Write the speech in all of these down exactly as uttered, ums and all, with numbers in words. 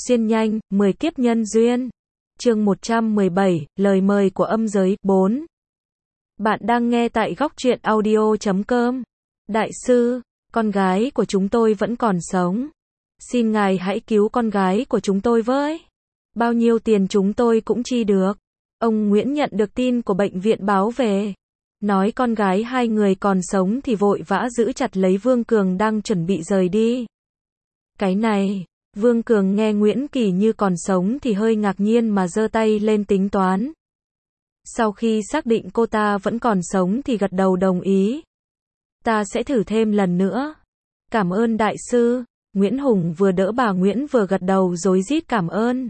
Xuyên nhanh, mười kiếp nhân duyên. Chương một trăm mười bảy, lời mời của âm giới, bốn. Bạn đang nghe tại góc truyện audio chấm com. Đại sư, con gái của chúng tôi vẫn còn sống. Xin ngài hãy cứu con gái của chúng tôi với. Bao nhiêu tiền chúng tôi cũng chi được. Ông Nguyễn nhận được tin của bệnh viện báo về. Nói con gái hai người còn sống thì vội vã giữ chặt lấy Vương Cường đang chuẩn bị rời đi. Cái này, Vương Cường nghe Nguyễn Kỳ Như còn sống thì hơi ngạc nhiên mà giơ tay lên tính toán. Sau khi xác định cô ta vẫn còn sống thì gật đầu đồng ý. Ta sẽ thử thêm lần nữa. Cảm ơn đại sư. Nguyễn Hùng vừa đỡ bà Nguyễn vừa gật đầu rối rít cảm ơn.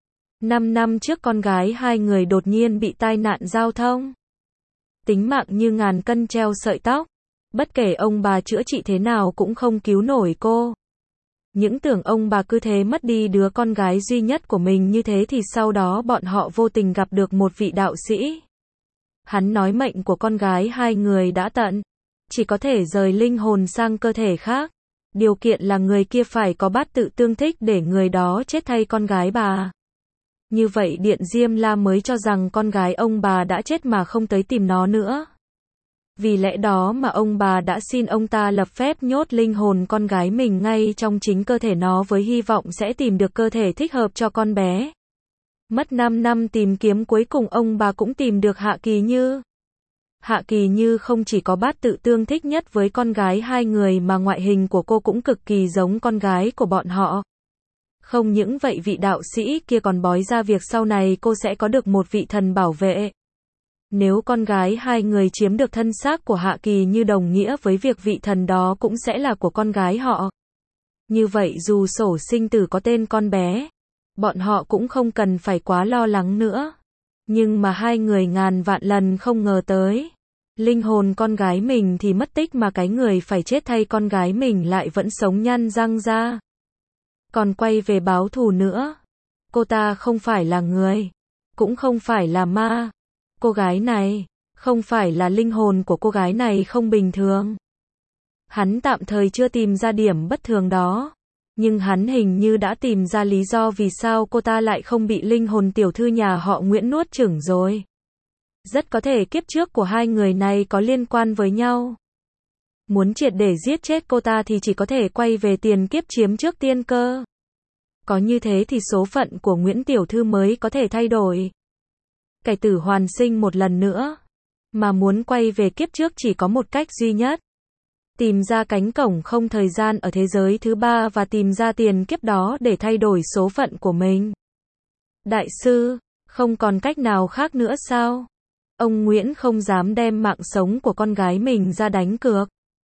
Năm năm trước con gái hai người đột nhiên bị tai nạn giao thông. Tính mạng như ngàn cân treo sợi tóc. Bất kể ông bà chữa trị thế nào cũng không cứu nổi cô. Những tưởng ông bà cứ thế mất đi đứa con gái duy nhất của mình như thế thì sau đó bọn họ vô tình gặp được một vị đạo sĩ. Hắn nói mệnh của con gái hai người đã tận. Chỉ có thể rời linh hồn sang cơ thể khác. Điều kiện là người kia phải có bát tự tương thích để người đó chết thay con gái bà. Như vậy Điện Diêm La mới cho rằng con gái ông bà đã chết mà không tới tìm nó nữa. Vì lẽ đó mà ông bà đã xin ông ta lập phép nhốt linh hồn con gái mình ngay trong chính cơ thể nó với hy vọng sẽ tìm được cơ thể thích hợp cho con bé. Mất năm năm tìm kiếm cuối cùng ông bà cũng tìm được Hạ Kỳ Như. Hạ Kỳ Như không chỉ có bát tự tương thích nhất với con gái hai người mà ngoại hình của cô cũng cực kỳ giống con gái của bọn họ. Không những vậy vị đạo sĩ kia còn bói ra việc sau này cô sẽ có được một vị thần bảo vệ. Nếu con gái hai người chiếm được thân xác của Hạ Kỳ Như đồng nghĩa với việc vị thần đó cũng sẽ là của con gái họ. Như vậy dù sổ sinh tử có tên con bé, bọn họ cũng không cần phải quá lo lắng nữa. Nhưng mà hai người ngàn vạn lần không ngờ tới. Linh hồn con gái mình thì mất tích mà cái người phải chết thay con gái mình lại vẫn sống nhăn răng ra. Còn quay về báo thù nữa. Cô ta không phải là người, cũng không phải là ma. Cô gái này, không phải là linh hồn của cô gái này không bình thường. Hắn tạm thời chưa tìm ra điểm bất thường đó. Nhưng hắn hình như đã tìm ra lý do vì sao cô ta lại không bị linh hồn tiểu thư nhà họ Nguyễn nuốt chửng rồi. Rất có thể kiếp trước của hai người này có liên quan với nhau. Muốn triệt để giết chết cô ta thì chỉ có thể quay về tiền kiếp chiếm trước tiên cơ. Có như thế thì số phận của Nguyễn tiểu thư mới có thể thay đổi. Cải tử hoàn sinh một lần nữa. Mà muốn quay về kiếp trước chỉ có một cách duy nhất. Tìm ra cánh cổng không thời gian ở thế giới thứ ba và tìm ra tiền kiếp đó để thay đổi số phận của mình. Đại sư, không còn cách nào khác nữa sao? Ông Nguyễn không dám đem mạng sống của con gái mình ra đánh cược.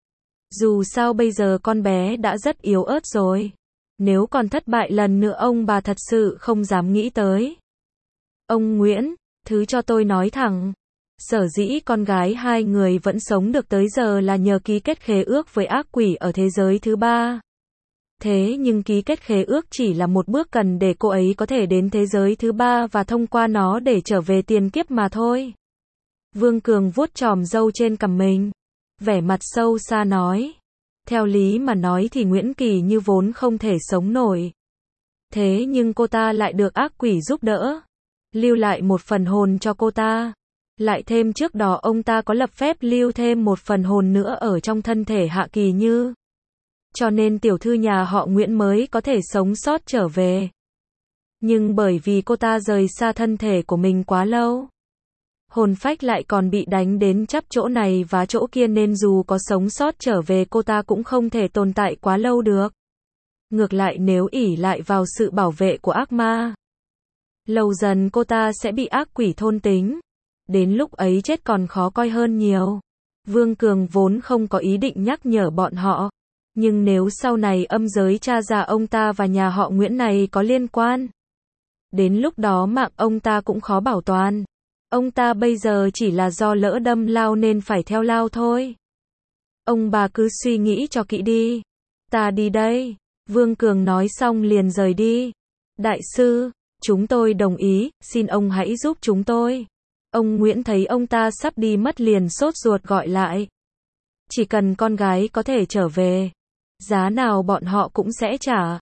Dù sao bây giờ con bé đã rất yếu ớt rồi. Nếu còn thất bại lần nữa ông bà thật sự không dám nghĩ tới. Ông Nguyễn, thứ cho tôi nói thẳng. Sở dĩ con gái hai người vẫn sống được tới giờ là nhờ ký kết khế ước với ác quỷ ở thế giới thứ ba. Thế nhưng ký kết khế ước chỉ là một bước cần để cô ấy có thể đến thế giới thứ ba và thông qua nó để trở về tiền kiếp mà thôi. Vương Cường vuốt chòm râu trên cằm mình. Vẻ mặt sâu xa nói. Theo lý mà nói thì Nguyễn Kỳ Như vốn không thể sống nổi. Thế nhưng cô ta lại được ác quỷ giúp đỡ. Lưu lại một phần hồn cho cô ta. Lại thêm trước đó ông ta có lập phép lưu thêm một phần hồn nữa ở trong thân thể Hạ Kỳ Như. Cho nên tiểu thư nhà họ Nguyễn mới có thể sống sót trở về. Nhưng bởi vì cô ta rời xa thân thể của mình quá lâu. Hồn phách lại còn bị đánh đến chắp chỗ này và chỗ kia nên dù có sống sót trở về cô ta cũng không thể tồn tại quá lâu được. Ngược lại nếu ỷ lại vào sự bảo vệ của ác ma. Lâu dần cô ta sẽ bị ác quỷ thôn tính. Đến lúc ấy chết còn khó coi hơn nhiều. Vương Cường vốn không có ý định nhắc nhở bọn họ. Nhưng nếu sau này âm giới tra ra ông ta và nhà họ Nguyễn này có liên quan. Đến lúc đó mạng ông ta cũng khó bảo toàn. Ông ta bây giờ chỉ là do lỡ đâm lao nên phải theo lao thôi. Ông bà cứ suy nghĩ cho kỹ đi. Ta đi đây. Vương Cường nói xong liền rời đi. Đại sư, chúng tôi đồng ý, xin ông hãy giúp chúng tôi. Ông Nguyễn thấy ông ta sắp đi mất liền sốt ruột gọi lại. Chỉ cần con gái có thể trở về, giá nào bọn họ cũng sẽ trả.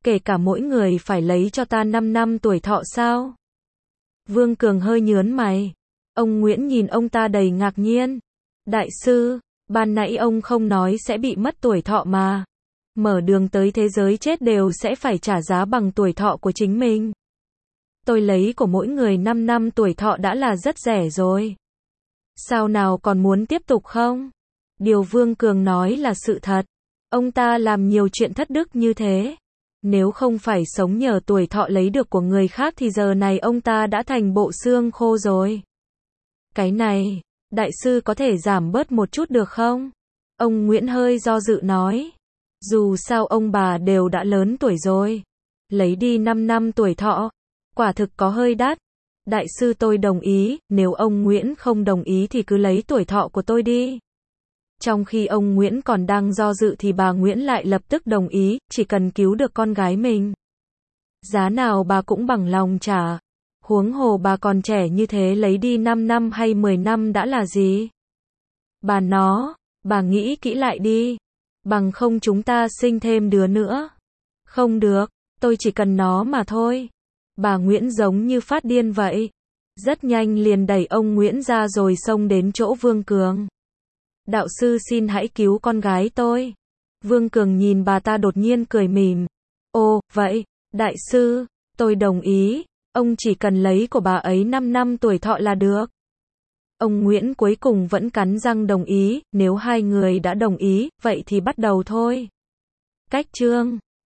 Kể cả mỗi người phải lấy cho ta năm năm tuổi thọ sao? Vương Cường hơi nhớn mày. Ông Nguyễn nhìn ông ta đầy ngạc nhiên. Đại sư, ban nãy ông không nói sẽ bị mất tuổi thọ mà. Mở đường tới thế giới chết đều sẽ phải trả giá bằng tuổi thọ của chính mình. Tôi lấy của mỗi người năm năm tuổi thọ đã là rất rẻ rồi. Sao nào còn muốn tiếp tục không? Điều Vương Cường nói là sự thật. Ông ta làm nhiều chuyện thất đức như thế. Nếu không phải sống nhờ tuổi thọ lấy được của người khác thì giờ này ông ta đã thành bộ xương khô rồi. Cái này, đại sư có thể giảm bớt một chút được không? Ông Nguyễn hơi do dự nói. Dù sao ông bà đều đã lớn tuổi rồi. Lấy đi năm năm tuổi thọ, quả thực có hơi đắt. Đại sư tôi đồng ý, nếu ông Nguyễn không đồng ý thì cứ lấy tuổi thọ của tôi đi. Trong khi ông Nguyễn còn đang do dự thì bà Nguyễn lại lập tức đồng ý, chỉ cần cứu được con gái mình. Giá nào bà cũng bằng lòng trả. Huống hồ bà còn trẻ như thế, lấy đi năm năm hay mười năm đã là gì? Bà nó, bà nghĩ kỹ lại đi. Bằng không chúng ta sinh thêm đứa nữa. Không được, tôi chỉ cần nó mà thôi. Bà Nguyễn giống như phát điên vậy. Rất nhanh liền đẩy ông Nguyễn ra rồi xông đến chỗ Vương Cường. Đạo sư xin hãy cứu con gái tôi. Vương Cường nhìn bà ta đột nhiên cười mỉm. Ồ, vậy, đại sư, tôi đồng ý. Ông chỉ cần lấy của bà ấy năm năm tuổi thọ là được. Ông Nguyễn cuối cùng vẫn cắn răng đồng ý. Nếu hai người đã đồng ý, vậy thì bắt đầu thôi. Cách chương